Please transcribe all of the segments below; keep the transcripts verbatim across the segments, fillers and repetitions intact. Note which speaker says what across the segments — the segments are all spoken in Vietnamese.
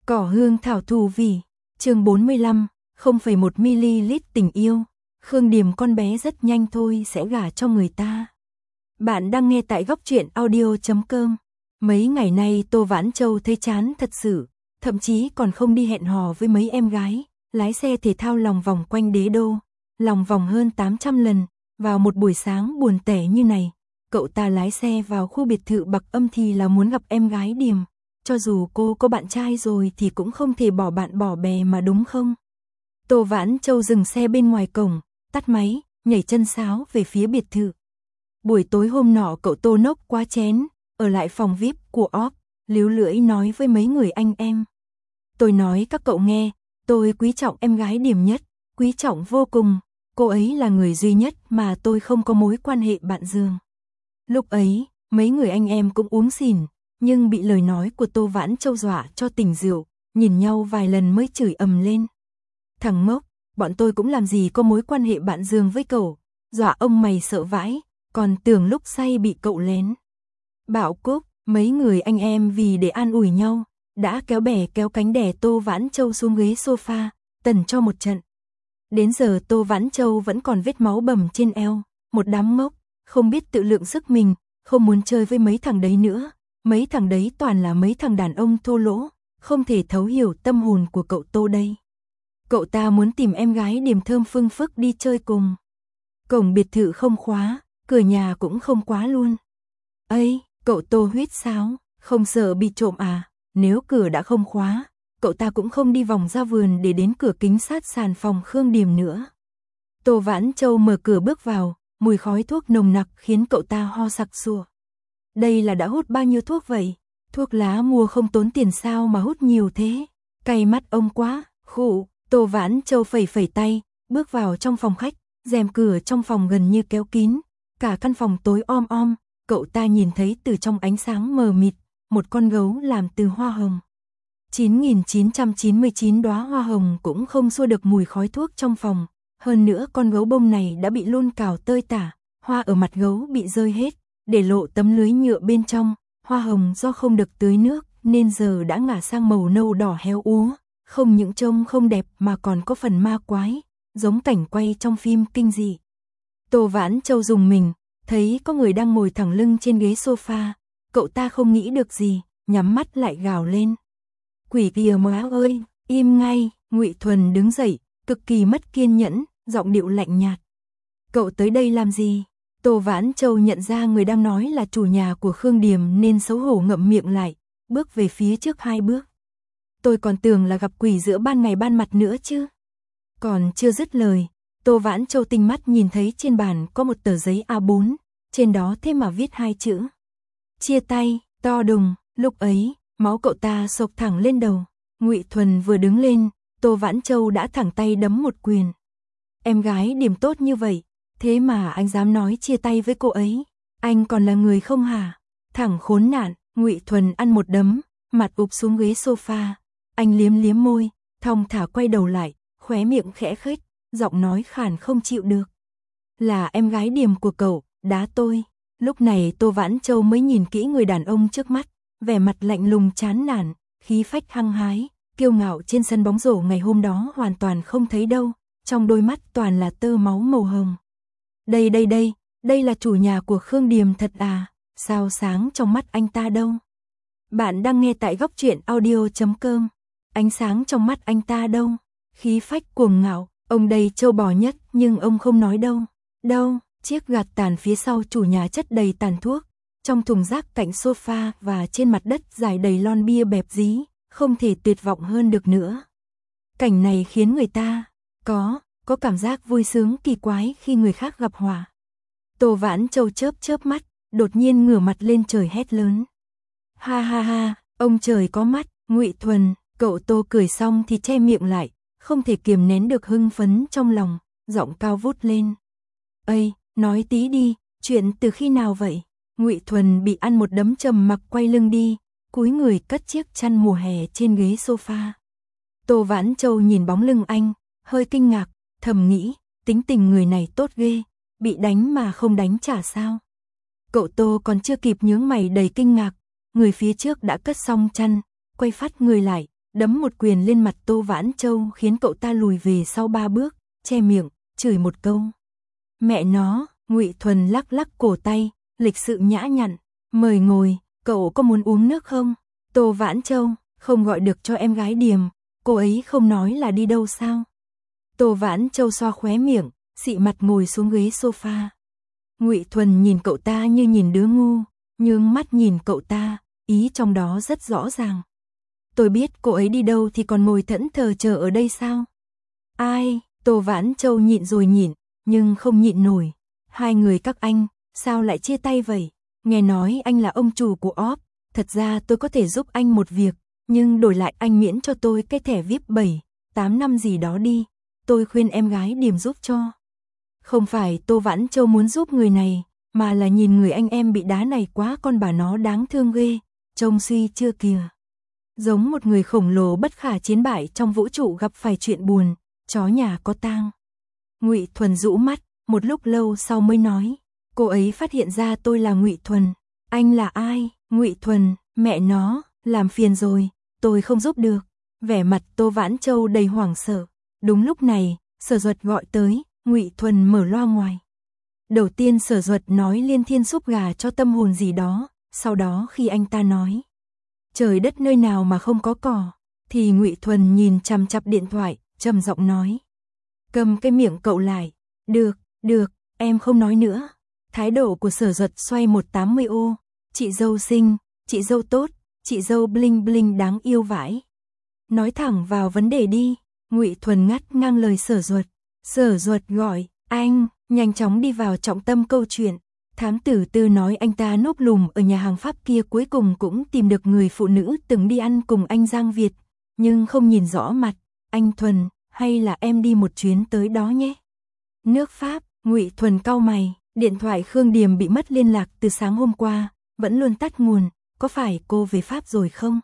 Speaker 1: Cỏ hương thảo thù vì, chương bốn mươi lăm, không phẩy một mi-li-lít tình yêu, Khương Điềm con bé rất nhanh thôi sẽ gả cho người ta. Bạn đang nghe tại góc truyện audio chấm com. Mấy ngày nay Tô Vãn Châu thấy chán thật sự, thậm chí còn không đi hẹn hò với mấy em gái, lái xe thể thao lòng vòng quanh đế đô, lòng vòng hơn tám trăm lần, vào một buổi sáng buồn tẻ như này. Cậu ta lái xe vào khu biệt thự Bạc Âm thì là muốn gặp em gái Điềm. Cho dù cô có bạn trai rồi thì cũng không thể bỏ bạn bỏ bè mà đúng không? Tô Vãn Châu dừng xe bên ngoài cổng, tắt máy, nhảy chân sáo về phía biệt thự. Buổi tối hôm nọ cậu Tô nốc quá chén, ở lại phòng vi ai pi của óc, líu lưỡi nói với mấy người anh em. Tôi nói các cậu nghe, tôi quý trọng em gái Điềm nhất, quý trọng vô cùng, cô ấy là người duy nhất mà tôi không có mối quan hệ bạn giường. Lúc ấy, mấy người anh em cũng uống xỉn, nhưng bị lời nói của Tô Vãn Châu dọa cho tỉnh rượu, nhìn nhau vài lần mới chửi ầm lên. Thằng ngốc, bọn tôi cũng làm gì có mối quan hệ bạn giường với cậu, dọa ông mày sợ vãi, còn tưởng lúc say bị cậu lén. Bảo Cúc, mấy người anh em vì để an ủi nhau, đã kéo bè kéo cánh đè Tô Vãn Châu xuống ghế sofa, tần cho một trận. Đến giờ Tô Vãn Châu vẫn còn vết máu bầm trên eo, một đám ngốc, không biết tự lượng sức mình, không muốn chơi với mấy thằng đấy nữa. Mấy thằng đấy toàn là mấy thằng đàn ông thô lỗ, không thể thấu hiểu tâm hồn của cậu Tô đây. Cậu ta muốn tìm em gái Điềm thơm phưng phức đi chơi cùng. Cổng biệt thự không khóa, cửa nhà cũng không khóa luôn. Ây, cậu Tô huýt sáo, không sợ bị trộm à? Nếu cửa đã không khóa, cậu ta cũng không đi vòng ra vườn để đến cửa kính sát sàn phòng Khương Điềm nữa. Tô Vãn Châu mở cửa bước vào, mùi khói thuốc nồng nặc khiến cậu ta ho sặc sụa. Đây là đã hút bao nhiêu thuốc vậy? Thuốc lá mua không tốn tiền sao mà hút nhiều thế? Cay mắt ông quá, khụ. Tô Vãn Châu phẩy phẩy tay, bước vào trong phòng khách, rèm cửa trong phòng gần như kéo kín, cả căn phòng tối om om, cậu ta nhìn thấy từ trong ánh sáng mờ mịt, một con gấu làm từ hoa hồng. chín nghìn chín trăm chín mươi chín đóa hoa hồng cũng không xua được mùi khói thuốc trong phòng, hơn nữa con gấu bông này đã bị luôn cào tơi tả, hoa ở mặt gấu bị rơi hết, để lộ tấm lưới nhựa bên trong, hoa hồng do không được tưới nước nên giờ đã ngả sang màu nâu đỏ héo úa, không những trông không đẹp mà còn có phần ma quái, giống cảnh quay trong phim kinh dị. Tô Vãn Châu dùng mình, thấy có người đang ngồi thẳng lưng trên ghế sofa, cậu ta không nghĩ được gì, nhắm mắt lại gào lên. Quỷ kìa má ơi, im ngay. Ngụy Thuần đứng dậy, cực kỳ mất kiên nhẫn, giọng điệu lạnh nhạt. Cậu tới đây làm gì? Tô Vãn Châu nhận ra người đang nói là chủ nhà của Khương Điềm nên xấu hổ ngậm miệng lại, bước về phía trước hai bước. Tôi còn tưởng là gặp quỷ giữa ban ngày ban mặt nữa chứ. Còn chưa dứt lời, Tô Vãn Châu tinh mắt nhìn thấy trên bàn có một tờ giấy A bốn, trên đó thế mà viết hai chữ. Chia tay, to đùng, lúc ấy, máu cậu ta sộc thẳng lên đầu. Ngụy Thuần vừa đứng lên, Tô Vãn Châu đã thẳng tay đấm một quyền. Em gái Điềm tốt như vậy, thế mà anh dám nói chia tay với cô ấy, anh còn là người không hả? Thẳng khốn nạn. Ngụy Thuần ăn một đấm, mặt ụp xuống ghế sofa, anh liếm liếm môi, thong thả quay đầu lại, khóe miệng khẽ khếch, giọng nói khàn không chịu được. Là em gái Điềm của cậu, đá tôi. Lúc này Tô Vãn Châu mới nhìn kỹ người đàn ông trước mắt, vẻ mặt lạnh lùng chán nản, khí phách hăng hái, kiêu ngạo trên sân bóng rổ ngày hôm đó hoàn toàn không thấy đâu, trong đôi mắt toàn là tơ máu màu hồng. Đây đây đây, đây là chủ nhà của Khương Điềm thật à, sao sáng trong mắt anh ta đâu? Bạn đang nghe tại góc truyện audio chấm com, ánh sáng trong mắt anh ta đâu? Khí phách cuồng ngạo, ông đây trâu bò nhất nhưng ông không nói đâu. Đâu, chiếc gạt tàn phía sau chủ nhà chất đầy tàn thuốc, trong thùng rác cạnh sofa và trên mặt đất dài đầy lon bia bẹp dí, không thể tuyệt vọng hơn được nữa. Cảnh này khiến người ta có, có cảm giác vui sướng kỳ quái khi người khác gặp họa. Tô Vãn Châu chớp chớp mắt, đột nhiên ngửa mặt lên trời hét lớn. Ha ha ha, ông trời có mắt. Ngụy Thuần, cậu Tô cười xong thì che miệng lại, không thể kiềm nén được hưng phấn trong lòng, giọng cao vút lên. Ây, nói tí đi, chuyện từ khi nào vậy? Ngụy Thuần bị ăn một đấm trầm mặc quay lưng đi, cúi người cất chiếc chăn mùa hè trên ghế sofa. Tô Vãn Châu nhìn bóng lưng anh, hơi kinh ngạc, thầm nghĩ, tính tình người này tốt ghê, bị đánh mà không đánh trả sao? Cậu Tô còn chưa kịp nhướng mày đầy kinh ngạc, người phía trước đã cất xong chăn, quay phát người lại, đấm một quyền lên mặt Tô Vãn Châu khiến cậu ta lùi về sau ba bước, che miệng, chửi một câu. Mẹ nó, Ngụy Thuần lắc lắc cổ tay, lịch sự nhã nhặn, mời ngồi, cậu có muốn uống nước không? Tô Vãn Châu, không gọi được cho em gái Điềm, cô ấy không nói là đi đâu sao? Tô Vãn Châu xoa khóe miệng, xị mặt ngồi xuống ghế sofa. Ngụy Thuần nhìn cậu ta như nhìn đứa ngu, nhướng mắt nhìn cậu ta, ý trong đó rất rõ ràng. Tôi biết cô ấy đi đâu thì còn ngồi thẫn thờ chờ ở đây sao? Ai? Tô Vãn Châu nhịn rồi nhịn, nhưng không nhịn nổi. Hai người các anh, sao lại chia tay vậy? Nghe nói anh là ông chủ của óp, thật ra tôi có thể giúp anh một việc, nhưng đổi lại anh miễn cho tôi cái thẻ vi ai pi bảy, tám năm gì đó đi. Tôi khuyên em gái Điềm giúp cho. Không phải Tô Vãn Châu muốn giúp người này, mà là nhìn người anh em bị đá này quá con bà nó đáng thương ghê, trông suy chưa kìa. Giống một người khổng lồ bất khả chiến bại trong vũ trụ gặp phải chuyện buồn, chó nhà có tang. Ngụy Thuần rũ mắt, một lúc lâu sau mới nói, cô ấy phát hiện ra tôi là Ngụy Thuần. Anh là ai? Ngụy Thuần, mẹ nó, làm phiền rồi, tôi không giúp được. Vẻ mặt Tô Vãn Châu đầy hoảng sợ. Đúng lúc này, Sở Duật gọi tới, Ngụy Thuần mở loa ngoài. Đầu tiên Sở Duật nói liên thiên súp gà cho tâm hồn gì đó, sau đó khi anh ta nói trời đất nơi nào mà không có cỏ, thì Ngụy Thuần nhìn chằm chằm điện thoại, trầm giọng nói. Cầm cái miệng cậu lại. Được, được, em không nói nữa. Thái độ của Sở Duật xoay một trăm tám mươi ô. Chị dâu xinh, chị dâu tốt, chị dâu bling bling đáng yêu vãi. Nói thẳng vào vấn đề đi. Ngụy Thuần ngắt ngang lời Sở Duật. Sở Duật gọi, anh, nhanh chóng đi vào trọng tâm câu chuyện. Thám tử Tư nói anh ta núp lùm ở nhà hàng Pháp kia cuối cùng cũng tìm được người phụ nữ từng đi ăn cùng anh Giang Việt, nhưng không nhìn rõ mặt. Anh Thuần, hay là em đi một chuyến tới đó nhé? Nước Pháp, Ngụy Thuần cau mày, điện thoại Khương Điềm bị mất liên lạc từ sáng hôm qua, vẫn luôn tắt nguồn, có phải cô về Pháp rồi không?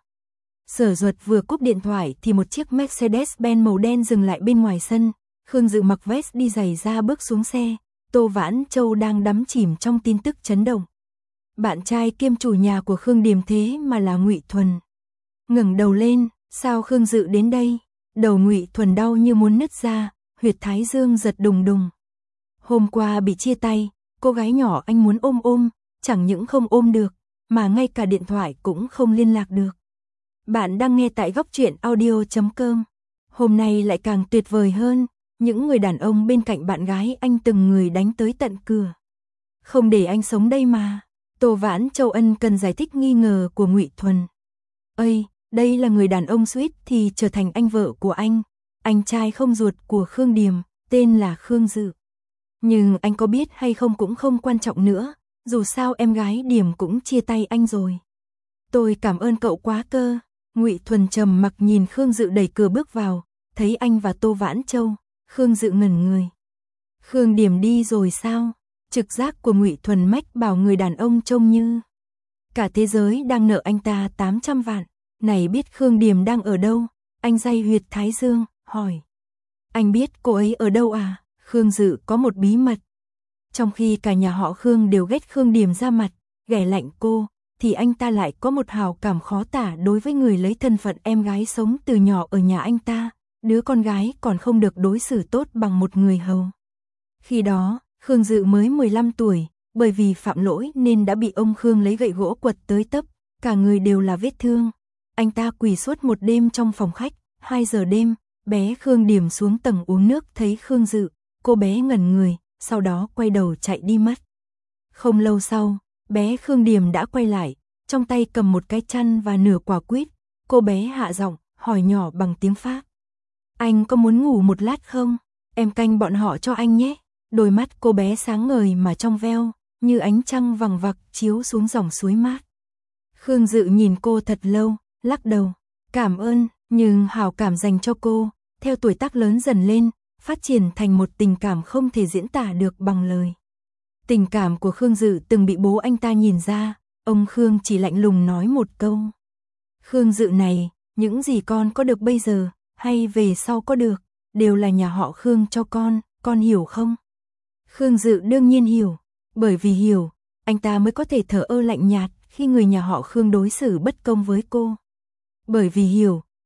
Speaker 1: Sở Duật vừa cúp điện thoại thì một chiếc Mercedes-Benz màu đen dừng lại bên ngoài sân, Khương Dự mặc vest đi giày ra bước xuống xe. Tô Vãn Châu đang đắm chìm trong tin tức chấn động. Bạn trai kiêm chủ nhà của Khương Điềm thế mà là Ngụy Thuần. Ngẩng đầu lên, sao Khương Dự đến đây? Đầu Ngụy Thuần đau như muốn nứt ra, huyệt thái dương giật đùng đùng. Hôm qua bị chia tay, cô gái nhỏ anh muốn ôm ôm, chẳng những không ôm được, mà ngay cả điện thoại cũng không liên lạc được. Bạn đang nghe tại góc truyện audio chấm com. Hôm nay lại càng tuyệt vời hơn. Những người đàn ông bên cạnh bạn gái anh từng người đánh tới tận cửa. Không để anh sống đây mà. Tô Vãn Châu ân cần giải thích nghi ngờ của Ngụy Thuần. Ây, đây là người đàn ông suýt thì trở thành anh vợ của anh. Anh trai không ruột của Khương Điềm, tên là Khương Dự. Nhưng anh có biết hay không cũng không quan trọng nữa, dù sao em gái Điềm cũng chia tay anh rồi. Tôi cảm ơn cậu quá cơ. Ngụy Thuần trầm mặc nhìn Khương Dự đẩy cửa bước vào, thấy anh và Tô Vãn Châu. Khương Dự ngẩn người. Khương Điềm đi rồi sao? Trực giác của Ngụy Thuần mách bảo người đàn ông trông như cả thế giới đang nợ anh ta tám trăm vạn. Này biết Khương Điềm đang ở đâu? Anh day huyệt thái dương, hỏi. Anh biết cô ấy ở đâu à? Khương Dự có một bí mật. Trong khi cả nhà họ Khương đều ghét Khương Điềm ra mặt, ghẻ lạnh cô, thì anh ta lại có một hào cảm khó tả đối với người lấy thân phận em gái sống từ nhỏ ở nhà anh ta. Đứa con gái còn không được đối xử tốt bằng một người hầu. Khi đó, Khương Dự mới mười lăm tuổi, bởi vì phạm lỗi nên đã bị ông Khương lấy gậy gỗ quật tới tấp, cả người đều là vết thương. Anh ta quỳ suốt một đêm trong phòng khách, hai giờ đêm, bé Khương Điềm xuống tầng uống nước thấy Khương Dự, cô bé ngẩn người, sau đó quay đầu chạy đi mất. Không lâu sau, bé Khương Điềm đã quay lại, trong tay cầm một cái chăn và nửa quả quýt, cô bé hạ giọng, hỏi nhỏ bằng tiếng Pháp. Anh có muốn ngủ một lát không? Em canh bọn họ cho anh nhé. Đôi mắt cô bé sáng ngời mà trong veo, như ánh trăng vằng vặc chiếu xuống dòng suối mát. Khương Dự nhìn cô thật lâu, lắc đầu. Cảm ơn, nhưng hảo cảm dành cho cô, theo tuổi tác lớn dần lên, phát triển thành một tình cảm không thể diễn tả được bằng lời. Tình cảm của Khương Dự từng bị bố anh ta nhìn ra, ông Khương chỉ lạnh lùng nói một câu. Khương Dự này, những gì con có được bây giờ, hay về sau có được, đều là nhà họ Khương cho con, con hiểu không? Khương Dự đương nhiên hiểu, bởi vì hiểu, anh ta mới có thể thờ ơ lạnh nhạt khi người nhà họ Khương đối xử bất công với cô. Bởi vì hiểu,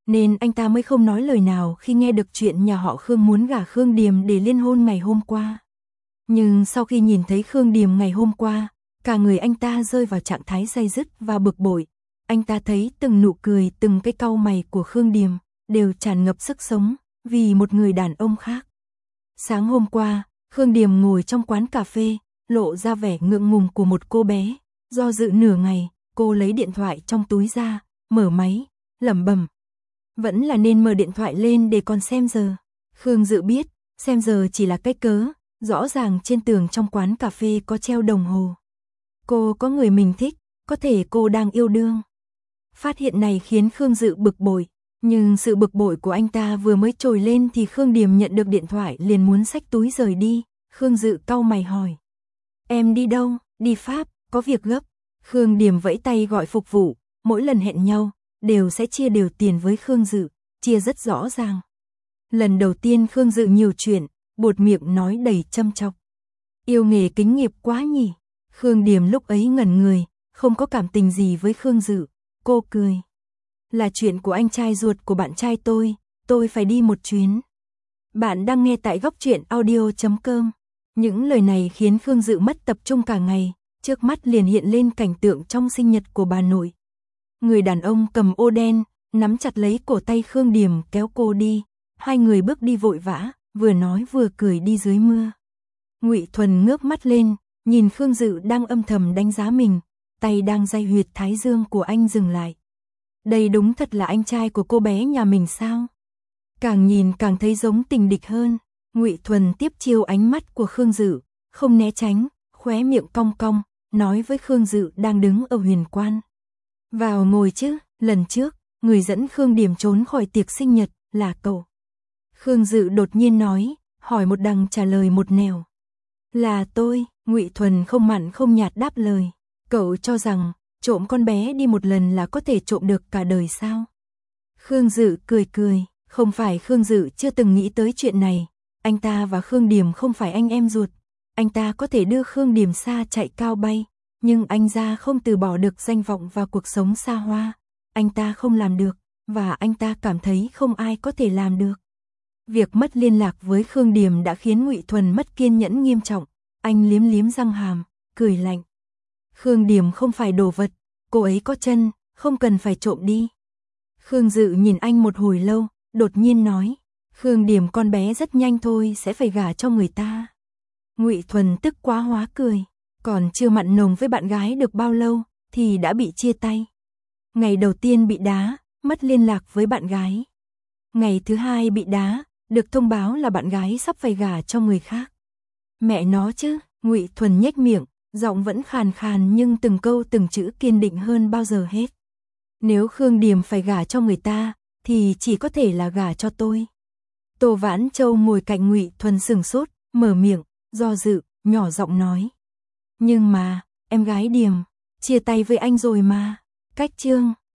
Speaker 1: nên anh ta mới không nói lời nào khi nghe được chuyện nhà họ Khương muốn gả Khương Điềm để liên hôn ngày hôm qua. Nhưng sau khi nhìn thấy Khương Điềm ngày hôm qua, cả người anh ta rơi vào trạng thái day dứt và bực bội. Anh ta thấy từng nụ cười, từng cái cau mày của Khương Điềm đều tràn ngập sức sống vì một người đàn ông khác. Sáng hôm qua, Khương Điềm ngồi trong quán cà phê, lộ ra vẻ ngượng ngùng của một cô bé. Do dự nửa ngày, cô lấy điện thoại trong túi ra, mở máy, lẩm bẩm. Vẫn là nên mở điện thoại lên để còn xem giờ. Khương Dự biết, xem giờ chỉ là cái cớ, rõ ràng trên tường trong quán cà phê có treo đồng hồ. Cô có người mình thích, có thể cô đang yêu đương. Phát hiện này khiến Khương Dự bực bội, nhưng sự bực bội của anh ta vừa mới trồi lên thì Khương Điềm nhận được điện thoại liền muốn xách túi rời đi. Khương Dự cau mày hỏi. Em đi đâu? Đi Pháp, có việc gấp. Khương Điềm vẫy tay gọi phục vụ, mỗi lần hẹn nhau, đều sẽ chia đều tiền với Khương Dự, chia rất rõ ràng. Lần đầu tiên Khương Dự nhiều chuyện, buột miệng nói đầy châm chọc. Yêu nghề kính nghiệp quá nhỉ. Khương Điềm lúc ấy ngẩn người, không có cảm tình gì với Khương Dự, cô cười. Là chuyện của anh trai ruột của bạn trai tôi, tôi phải đi một chuyến. Bạn đang nghe tại góc truyện audio chấm com. Những lời này khiến Khương Dự mất tập trung cả ngày, trước mắt liền hiện lên cảnh tượng trong sinh nhật của bà nội. Người đàn ông cầm ô đen, nắm chặt lấy cổ tay Khương Điềm kéo cô đi, hai người bước đi vội vã, vừa nói vừa cười đi dưới mưa. Ngụy Thuần ngước mắt lên, nhìn Khương Dự đang âm thầm đánh giá mình, tay đang day huyệt thái dương của anh dừng lại. Đây đúng thật là anh trai của cô bé nhà mình sao? Càng nhìn càng thấy giống tình địch hơn. Ngụy Thuần tiếp chiêu ánh mắt của Khương Dự, không né tránh, khóe miệng cong cong, nói với Khương Dự đang đứng ở huyền quan. Vào ngồi chứ, lần trước, người dẫn Khương Điềm trốn khỏi tiệc sinh nhật là cậu. Khương Dự đột nhiên nói, hỏi một đằng trả lời một nẻo. Là tôi, Ngụy Thuần không mặn không nhạt đáp lời. Cậu cho rằng, trộm con bé đi một lần là có thể trộm được cả đời sao? Khương Dự cười cười, không phải Khương Dự chưa từng nghĩ tới chuyện này. Anh ta và Khương Điềm không phải anh em ruột. Anh ta có thể đưa Khương Điềm xa chạy cao bay, nhưng anh ra không từ bỏ được danh vọng và cuộc sống xa hoa. Anh ta không làm được, và anh ta cảm thấy không ai có thể làm được. Việc mất liên lạc với Khương Điềm đã khiến Ngụy Thuần mất kiên nhẫn nghiêm trọng. Anh liếm liếm răng hàm, cười lạnh. Khương Điềm không phải đồ vật, cô ấy có chân, không cần phải trộm đi. Khương Dự nhìn anh một hồi lâu, đột nhiên nói. Khương Điềm con bé rất nhanh thôi sẽ phải gả cho người ta. Ngụy Thuần tức quá hóa cười, còn chưa mặn nồng với bạn gái được bao lâu thì đã bị chia tay. Ngày đầu tiên bị đá, mất liên lạc với bạn gái. Ngày thứ hai bị đá, được thông báo là bạn gái sắp phải gả cho người khác. Mẹ nó chứ, Ngụy Thuần nhếch miệng, giọng vẫn khàn khàn nhưng từng câu từng chữ kiên định hơn bao giờ hết. Nếu Khương Điềm phải gả cho người ta, thì chỉ có thể là gả cho tôi. Tô Vãn Châu ngồi cạnh Ngụy Thuần sừng sốt, mở miệng, do dự, nhỏ giọng nói. Nhưng mà, em gái Điềm, chia tay với anh rồi mà. Cách chương